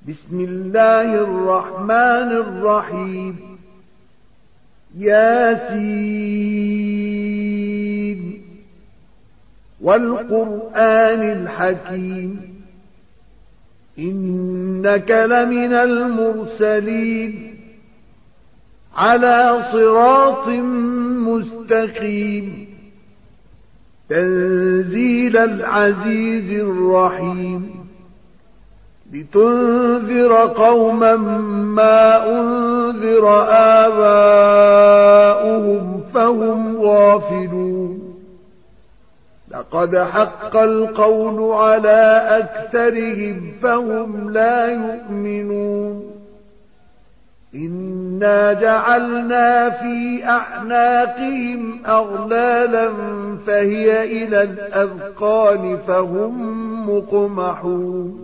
بسم الله الرحمن الرحيم ياسين والقرآن الحكيم إنك لمن المرسلين على صراط مستقيم تنزيل العزيز الرحيم لتنذر قوما ما أنذر آباؤهم فهم غافلون لقد حق القول على أكثرهم فهم لا يؤمنون إنا جعلنا في أعناقهم أغلالا فهي إلى الأذقان فهم مقمحون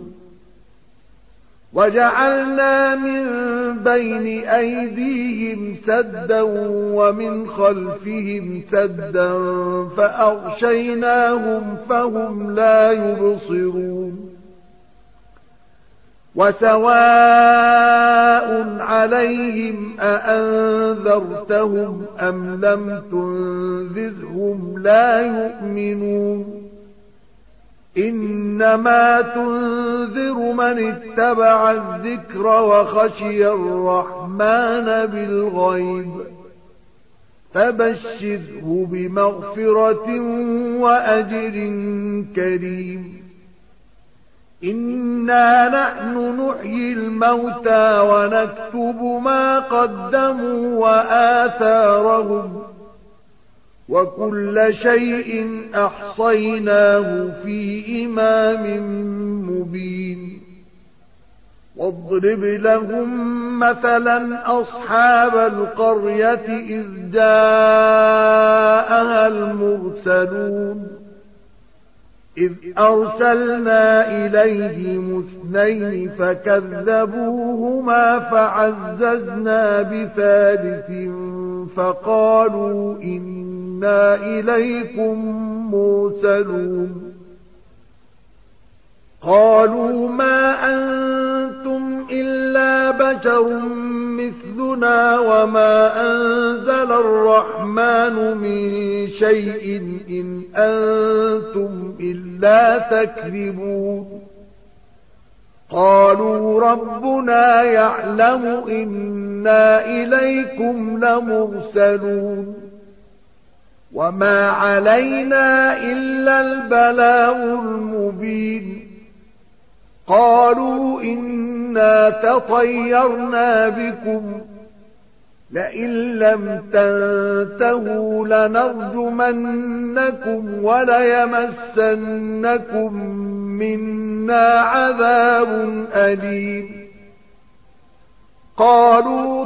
وجعلنا من بين أيديهم سدا ومن خلفهم سدا فأغشيناهم فهم لا يبصرون وسواء عليهم أأنذرتهم أم لم تنذرهم لا يؤمنون إنما تنذر من اتبع الذكر وخشي الرحمن بالغيب فبشره بمغفرة وأجر كريم إنا نحن نحيي الموتى ونكتب ما قدموا وآثارهم وكل شيء أحصيناه في إمام مبين واضرب لهم مثلا أصحاب القرية إذ جاءها المرسلون إذ أرسلنا إليهم اثنين فكذبوهما فعززنا بثالث فقالوا إنا إليكم مرسلون قالوا ما أنتم إلا بشر مثلنا وما أنزل الرحمن من شيء إن أنتم إلا تكذبون قالوا ربنا يعلم إنا إليكم لمرسلون وما علينا إلا البلاغ المبين قالوا إنا تطيرنا بكم لئن لم تنتهوا لنرجمنكم وليمسنكم منا عذاب أليم قالوا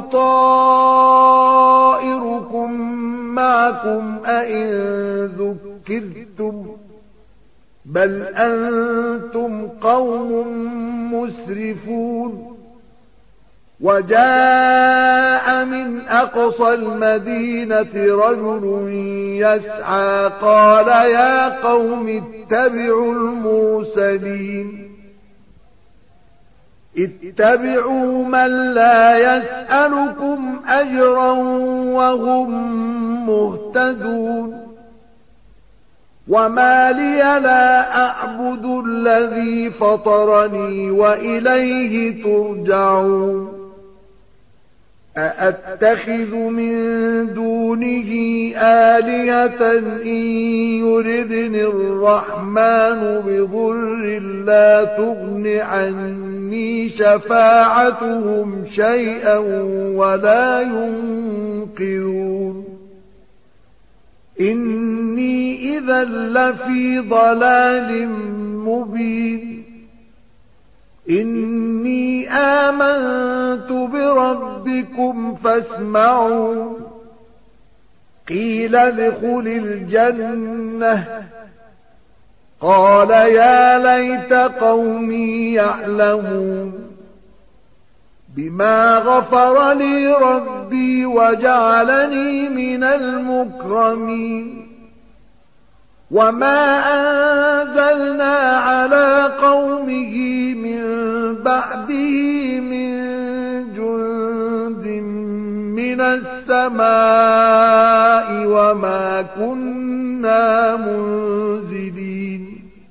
طائركم معكم أئن ذكرتم بل أنتم قوم مسرفون وجاء من أقصى المدينة رجل يسعى قال يا قوم اتبعوا المرسلين اتبعوا من لا يسألكم أجرا وهم مهتدون وما لي لا أعبد الذي فطرني وإليه ترجعون أأتخذ من دونه آلهة إن يردني الرحمن بضر لا تغن عني شفاعتهم شيئا ولا ينقذون إني إذا لفي ضلال مبين إني آمنت بربكم فاسمعون قيل ادخل الجنة قال يا ليت قومي يعلمون بما غفر لي ربي وجعلني من المكرمين وما أنزلنا على قومه من بعده من جند من السماء وما كنا منزلين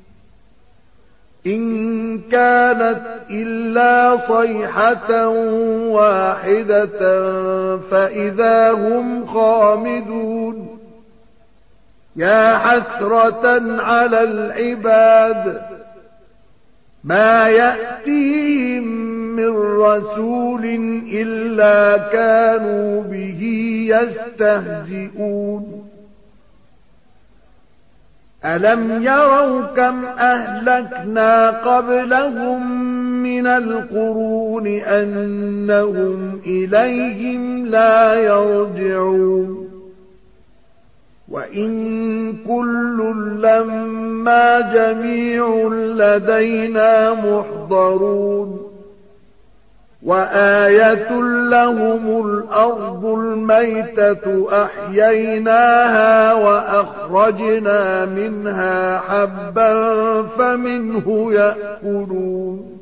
إن كانت إلا صيحة واحدة فإذا هم خامدون يا حسرة على العباد ما يأتيهم من رسول إلا كانوا به يستهزئون ألم يروا كم أهلكنا قبلهم من القرون أنهم إليهم لا يرجعون وإن كل لما جميع لدينا محضرون وآية لهم الأرض الميتة أحييناها وأخرجنا منها حبا فمنه يأكلون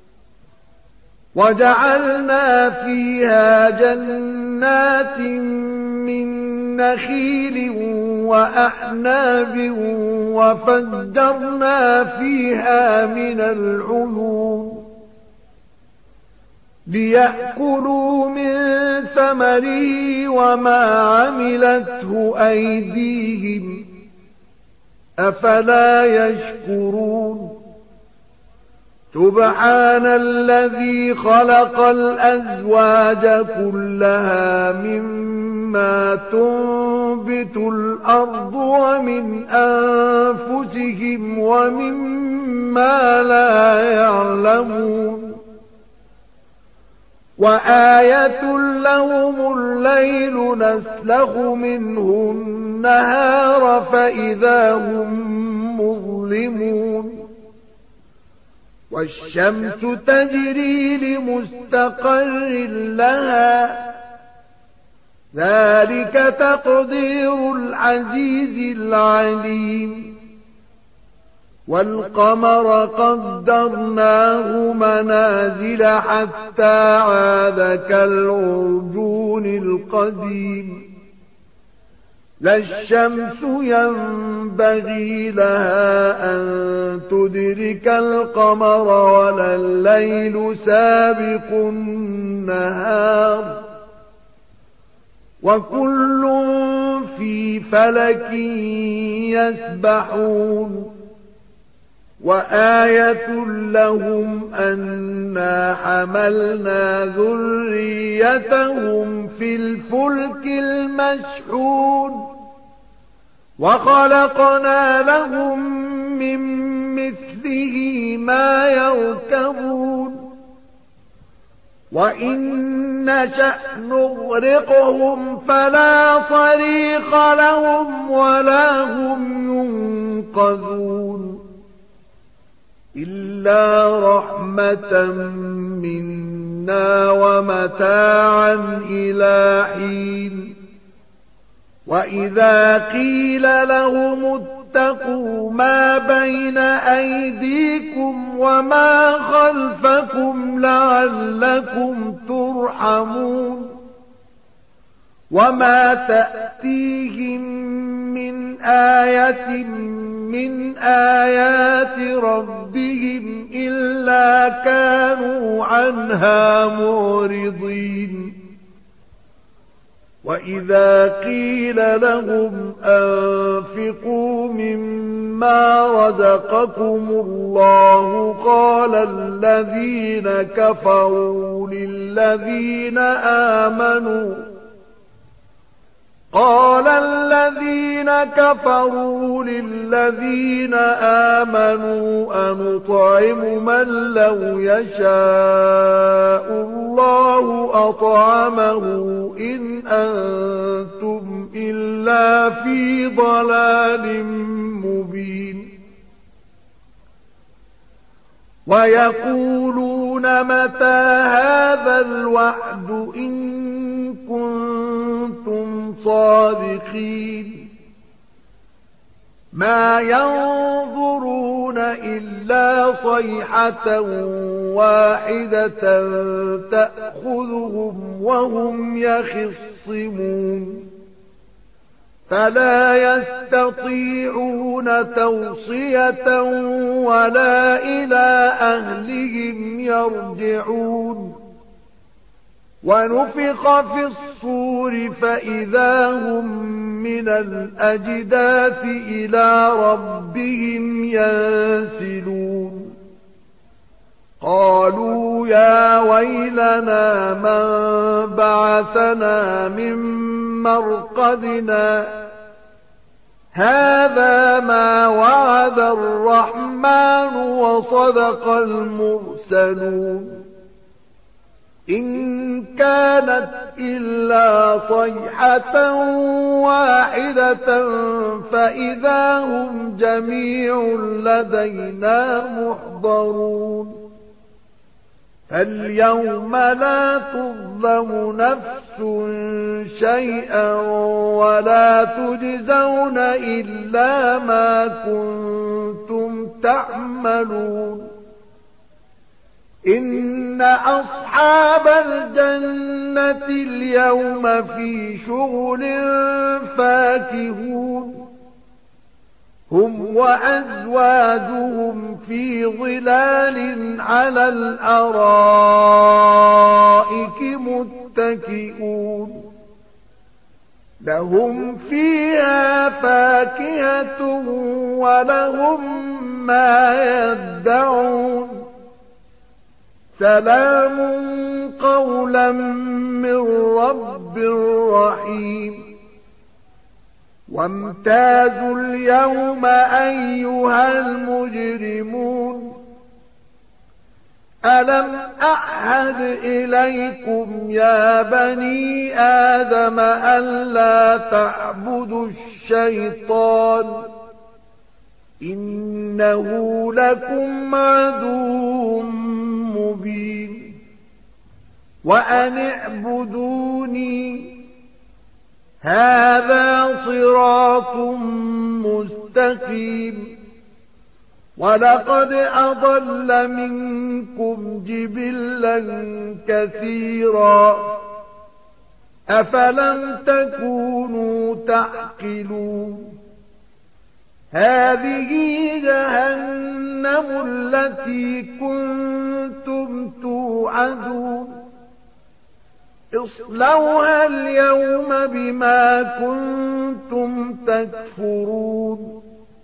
وجعلنا فيها جنات من نخيل وأعناب وفجرنا فيها من العيون ليأكلوا من ثمره وما عملته أيديهم أفلا يشكرون سبحان الذي خلق الأزواج كلها مما تنبت الأرض ومن أنفسهم ومما لا يعلمون وآية لهم الليل نسلخ منه النهار فإذا هم مظلمون والشمس تجري لمستقر لها ذلك تقدير العزيز العليم والقمر قدرناه منازل حتى عاد كالعرجون القديم لا الشمس ينبغي لها أن تدرك القمر ولا الليل سابق النهار وكل في فلك يسبحون وآية لهم أنا حملنا ذريتهم في الفلك المشحون وخلقنا لهم من مثله ما يركبون وإن نشأ نغرقهم فلا صريخ لهم ولا هم ينقذون إلا رحمة منا ومتاعا إلى حين وإذا قيل لهم اتقوا ما بين أيديكم وما خلفكم لعلكم ترحمون وما تأتيهم من آية من آيات ربهم إلا كانوا عنها معرضين وإذا قيل لهم أنفقوا مما رزقكم الله قال الذين كفروا للذين آمنوا أنطعم من لو يشاء الله أطعمه إن أنتم إلا في ضلال مبين ويقولون متى هذا الوعد إن كنتم صادقين ما ينظرون إلا صيحة واحدة تأخذهم وهم يخصمون فلا يستطيعون توصية ولا إلى أهلهم يرجعون ونفخ في الصور فإذا هم من الأجداث إلى ربهم ينسلون قالوا يا ويلنا من بعثنا من مرقدنا هذا ما وعد الرحمن وصدق المرسلون إن كانت إلا صيحة واحدة فإذا هم جميع لدينا محضرون فاليوم لا تظلم نفس شيئا ولا تجزون إلا ما كنتم تعملون إن أصحاب الجنة اليوم في شغل فاكهون هم وأزواجهم في ظلال على الأرائك متكئون لهم فيها فاكهة ولهم ما يدعون سلام قولا من رب رحيم وامتازوا اليوم أيها المجرمون ألم أعهد إليكم يا بني آدم ألا تعبدوا الشيطان إنه لكم عدو مبين وأن اعبدوني هذا صراط مستقيم ولقد أضل منكم جبلا كثيرا أفلم تكونوا تعقلون هذه جهنم التي كنتم توعدون اصلوها اليوم بما كنتم تكفرون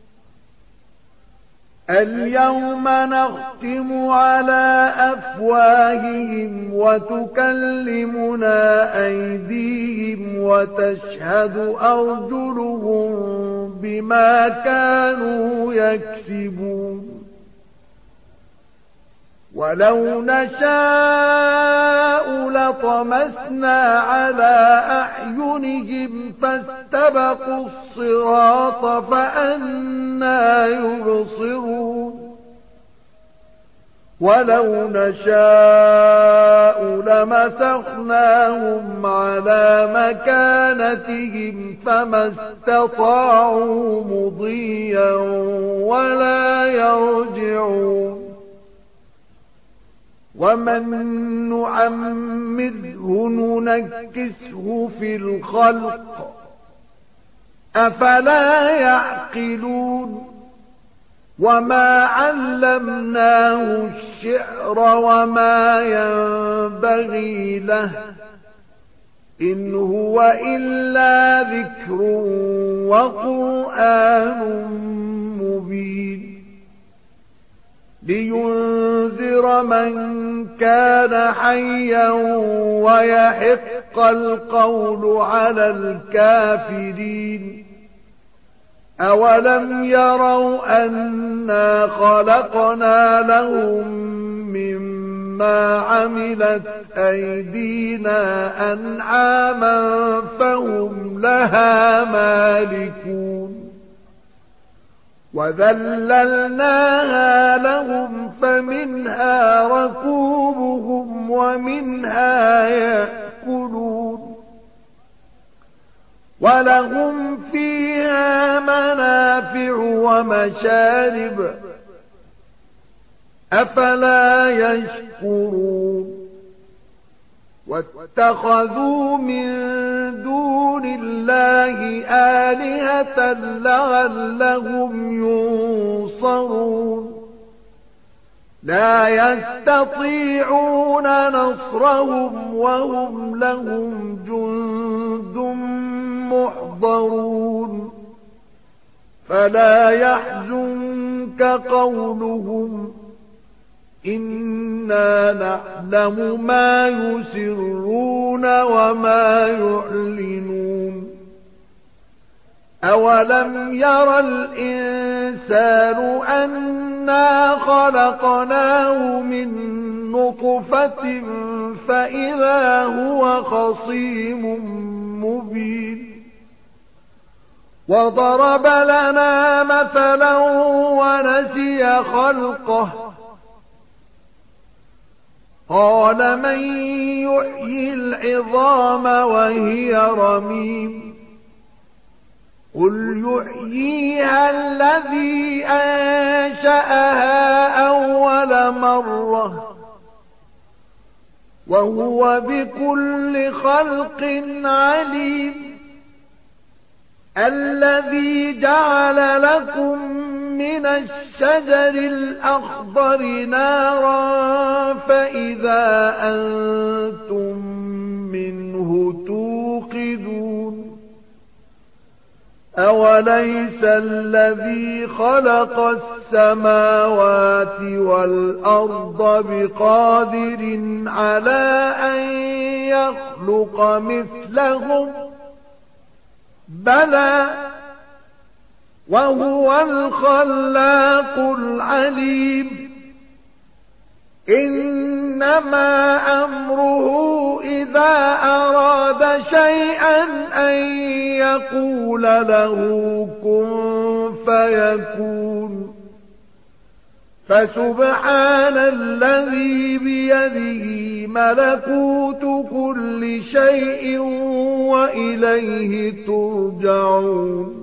اليوم نختم على أفواههم وتكلمنا أيديهم وتشهد أرجلهم بما كانوا يكسبون ولو نشاء لطمسنا على أعينهم فاستبقوا الصراط فأنى يبصرون ولو نشاء لمسخناهم على مكانتهم فما استطاعوا مضيا ولا يرجعون ومن نعمره ننكسه في الخلق أفلا يعقلون وما علمناه الشعر وما ينبغي له إن هو إلا ذكر وقرآن مبين لينذر من كان حيا ويحق القول على الكافرين أولم يروا أنا خلقنا لهم مما عملت أيدينا أنعاما فهم لها مالكون وذللناها لهم فمنها ركوبهم ومنها يأكلون ولهم فيها منافع ومشارب أفلا يشكرون واتخذوا من دون الله آلهة لعلهم ينصرون لا يستطيعون نصرهم وهم لهم جند محضرون فلا يحزنك قولهم إنا نعلم ما يسرون وما يعلنون أولم ير الإنسان أنا خلقناه من نطفة فإذا هو خصيم مبين وضرب لنا مثلا ونسي خلقه قال من يحيي العظام وهي رميم قل يحييها الذي أنشأها أول مرة وهو بكل خلق عليم الذي جعل لكم من الشجر الأخضر نارا فإذا أنتم منه توقدون أوليس الذي خلق السماوات والأرض بقادر على أن يخلق مثلهم بلى وهو الخلاق العليم إنما أمره إذا أراد شيئا أن يقول له كن فيكون فسبحان الذي بيده ملكوت كل شيء وإليه ترجعون